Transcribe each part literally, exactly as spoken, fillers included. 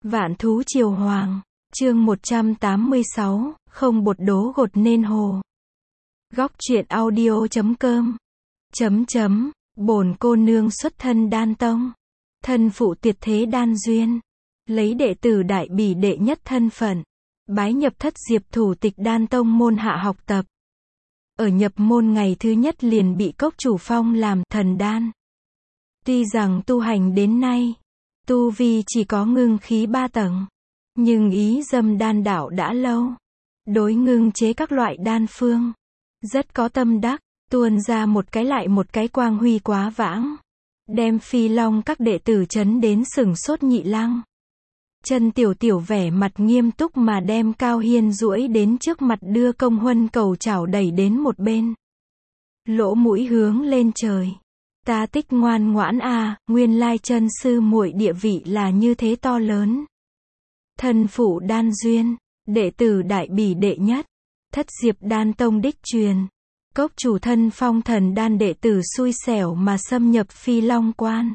Vạn thú triều hoàng, chương một trăm tám mươi sáu, không bột đố gột nên hồ. Góc truyện audio chấm com. Chấm chấm, bổn cô nương xuất thân Đan Tông. Thân phụ tuyệt thế đan duyên. Lấy đệ tử đại bỉ đệ nhất thân phận. Bái nhập thất diệp thủ tịch Đan Tông môn hạ học tập. Ở nhập môn ngày thứ nhất liền bị cốc chủ phong làm thần đan. Tuy rằng tu hành đến nay, tu vi chỉ có ngưng khí ba tầng, nhưng ý dâm đan đạo đã lâu. Đối ngưng chế các loại đan phương, rất có tâm đắc, tuôn ra một cái lại một cái quang huy quá vãng. Đem Phi Long các đệ tử chấn đến sửng sốt nhị lăng. Chân tiểu tiểu vẻ mặt nghiêm túc mà đem Cao Hiên duỗi đến trước mặt đưa công huân cầu chảo đẩy đến một bên. Lỗ mũi hướng lên trời. Ta Tích ngoan ngoãn à, nguyên lai chân sư muội địa vị là như thế to lớn. Thân phụ đan duyên, đệ tử đại bỉ đệ nhất, thất diệp đan tông đích truyền. Cốc chủ thân phong thần đan đệ tử xui xẻo mà xâm nhập Phi Long quan.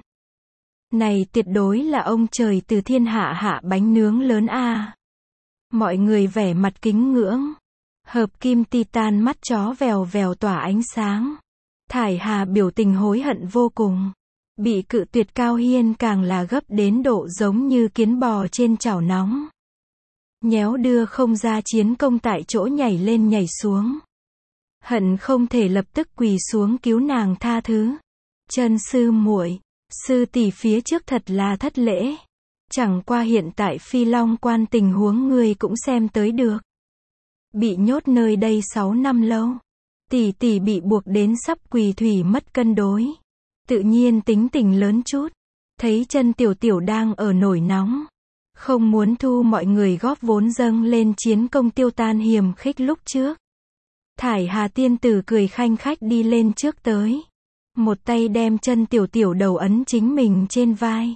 Này tuyệt đối là ông trời từ thiên hạ hạ bánh nướng lớn a. Mọi người vẻ mặt kính ngưỡng. Hợp kim titan mắt chó vèo vèo tỏa ánh sáng. Thải Hà biểu tình hối hận vô cùng. Bị cự tuyệt Cao Hiên càng là gấp đến độ giống như kiến bò trên chảo nóng. Nhéo đưa không ra chiến công tại chỗ nhảy lên nhảy xuống. Hận không thể lập tức quỳ xuống cứu nàng tha thứ. Chân sư muội, sư tỷ phía trước thật là thất lễ. Chẳng qua hiện tại Phi Long quan tình huống ngươi cũng xem tới được. Bị nhốt nơi đây sáu năm lâu. Tỷ tỷ bị buộc đến sắp quỳ thủy mất cân đối. Tự nhiên tính tình lớn chút. Thấy chân tiểu tiểu đang ở nổi nóng. Không muốn thu mọi người góp vốn dâng lên chiến công tiêu tan hiềm khích lúc trước. Thải Hà tiên tử cười khanh khách đi lên trước tới. Một tay đem chân tiểu tiểu đầu ấn chính mình trên vai.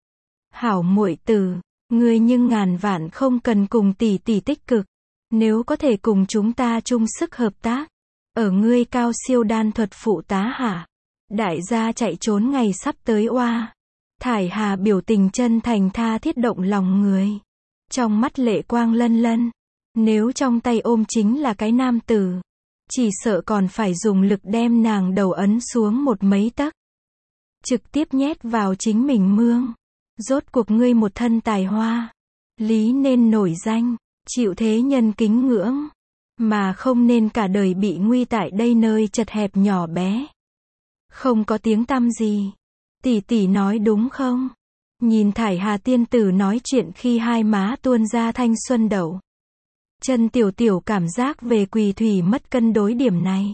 Hảo muội tử, ngươi nhưng ngàn vạn không cần cùng tỷ tỷ tích cực. Nếu có thể cùng chúng ta chung sức hợp tác. Ở ngươi cao siêu đan thuật phụ tá hả? Đại gia chạy trốn ngày sắp tới oa. Thải Hà biểu tình chân thành tha thiết động lòng người. Trong mắt lệ quang lân lân. Nếu trong tay ôm chính là cái nam tử, chỉ sợ còn phải dùng lực đem nàng đầu ấn xuống một mấy tấc. Trực tiếp nhét vào chính mình mương. Rốt cuộc ngươi một thân tài hoa. Lý nên nổi danh, chịu thế nhân kính ngưỡng. Mà không nên cả đời bị nguy tại đây nơi chật hẹp nhỏ bé. Không có tiếng tăm gì. Tỷ tỷ nói đúng không? Nhìn Thải Hà tiên tử nói chuyện khi hai má tuôn ra thanh xuân đậu. Chân tiểu tiểu cảm giác về quỳ thủy mất cân đối điểm này.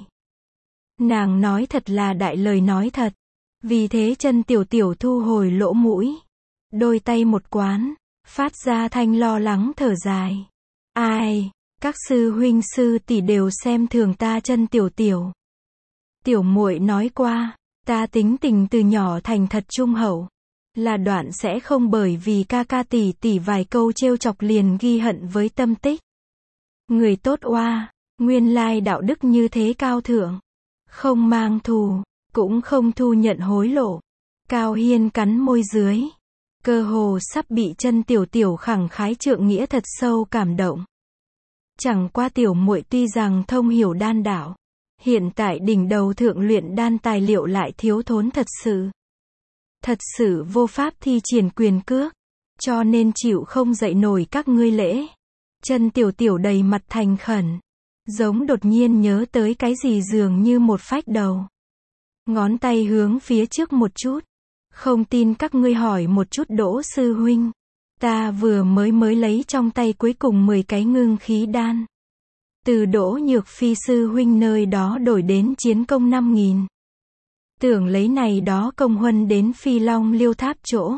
Nàng nói thật là đại lời nói thật. Vì thế chân tiểu tiểu thu hồi lỗ mũi. Đôi tay một quán, phát ra thanh lo lắng thở dài. Ai, các sư huynh sư tỷ đều xem thường ta chân tiểu tiểu. Tiểu muội nói qua, ta tính tình từ nhỏ thành thật trung hậu. Là đoạn sẽ không bởi vì ca ca tỷ tỷ vài câu trêu chọc liền ghi hận với tâm tích. Người tốt oa, nguyên lai đạo đức như thế cao thượng. Không mang thù, cũng không thu nhận hối lộ. Cao Hiên cắn môi dưới. Cơ hồ sắp bị chân tiểu tiểu khẳng khái trượng nghĩa thật sâu cảm động. Chẳng qua tiểu muội tuy rằng thông hiểu đan đạo. Hiện tại đỉnh đầu thượng luyện đan tài liệu lại thiếu thốn thật sự. Thật sự vô pháp thi triển quyền cước. Cho nên chịu không dậy nổi các ngươi lễ. Chân tiểu tiểu đầy mặt thành khẩn. Giống đột nhiên nhớ tới cái gì dường như một phách đầu. Ngón tay hướng phía trước một chút. Không tin các ngươi hỏi một chút Đỗ sư huynh. Ta vừa mới mới lấy trong tay cuối cùng mười cái ngưng khí đan. Từ Đỗ Nhược Phi sư huynh nơi đó đổi đến chiến công năm nghìn. Tưởng lấy này đó công huân đến Phi Long liêu tháp chỗ.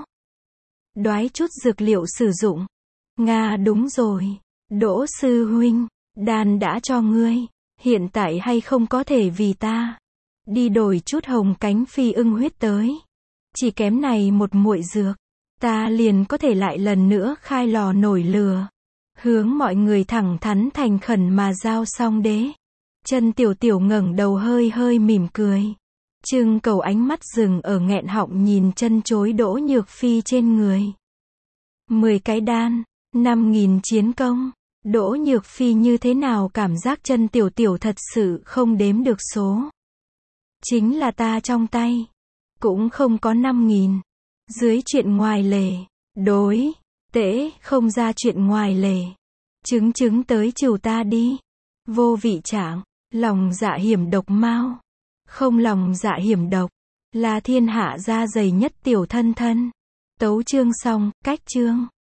Đoái chút dược liệu sử dụng. Nga đúng rồi. Đỗ sư huynh, đan đã cho ngươi. Hiện tại hay không có thể vì ta. Đi đổi chút hồng cánh phi ưng huyết tới. Chỉ kém này một muội dược. Ta liền có thể lại lần nữa khai lò nổi lửa. Hướng mọi người thẳng thắn thành khẩn mà giao xong đế. Chân tiểu tiểu ngẩng đầu hơi hơi mỉm cười. Trưng cầu ánh mắt dừng ở nghẹn họng nhìn chân chối Đỗ Nhược Phi trên người. mười cái đan, năm nghìn chiến công. Đỗ Nhược Phi như thế nào cảm giác chân tiểu tiểu thật sự không đếm được số. Chính là ta trong tay. Cũng không có năm nghìn. Dưới chuyện ngoài lề. Đối. Tễ, không ra chuyện ngoài lề. Chứng chứng tới chiều ta đi. Vô vị trạng. Lòng dạ hiểm độc mau. Không lòng dạ hiểm độc. Là thiên hạ da dày nhất tiểu thân thân. Tấu chương xong, cách chương.